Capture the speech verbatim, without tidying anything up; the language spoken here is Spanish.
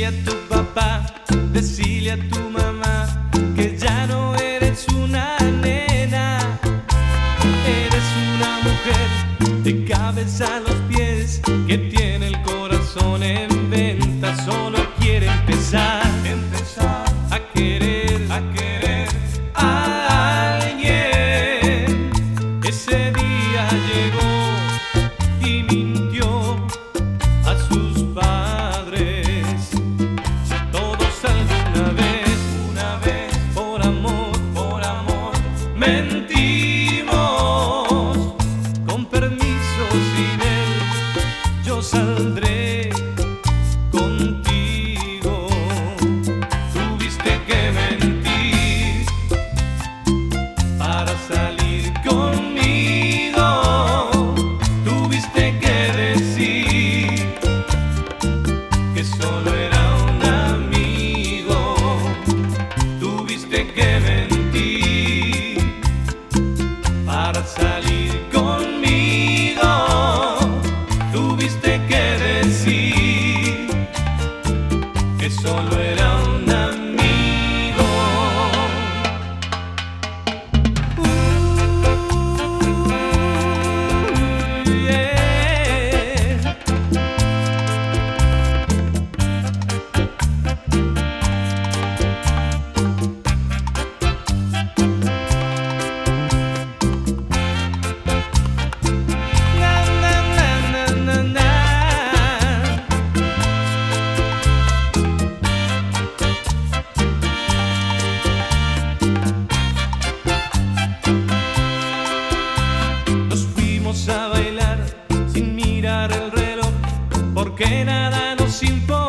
Decile a tu papá, decile a tu mamá que ya no eres una nena, eres una mujer de cabeza a los pies que tiene el corazón en venta, solo quiere empezar, empezar a querer, a querer a alguien. Ese día llegó y mintió a sus padres. Todos alguna vez, una vez, por amor, por amor, mentimos. Con permiso, sin él, yo saldré contigo. Tuviste que mentir para salir conmigo. Tuviste que decir que solo era un amigo. Tuviste que mentir para salir conmigo. Tuviste que decir que solo era un amigo. Uh, yeah. Na, na, na, na, na, na. Nos fuimos a bailar sin mirar el reloj, porque nada nos importa.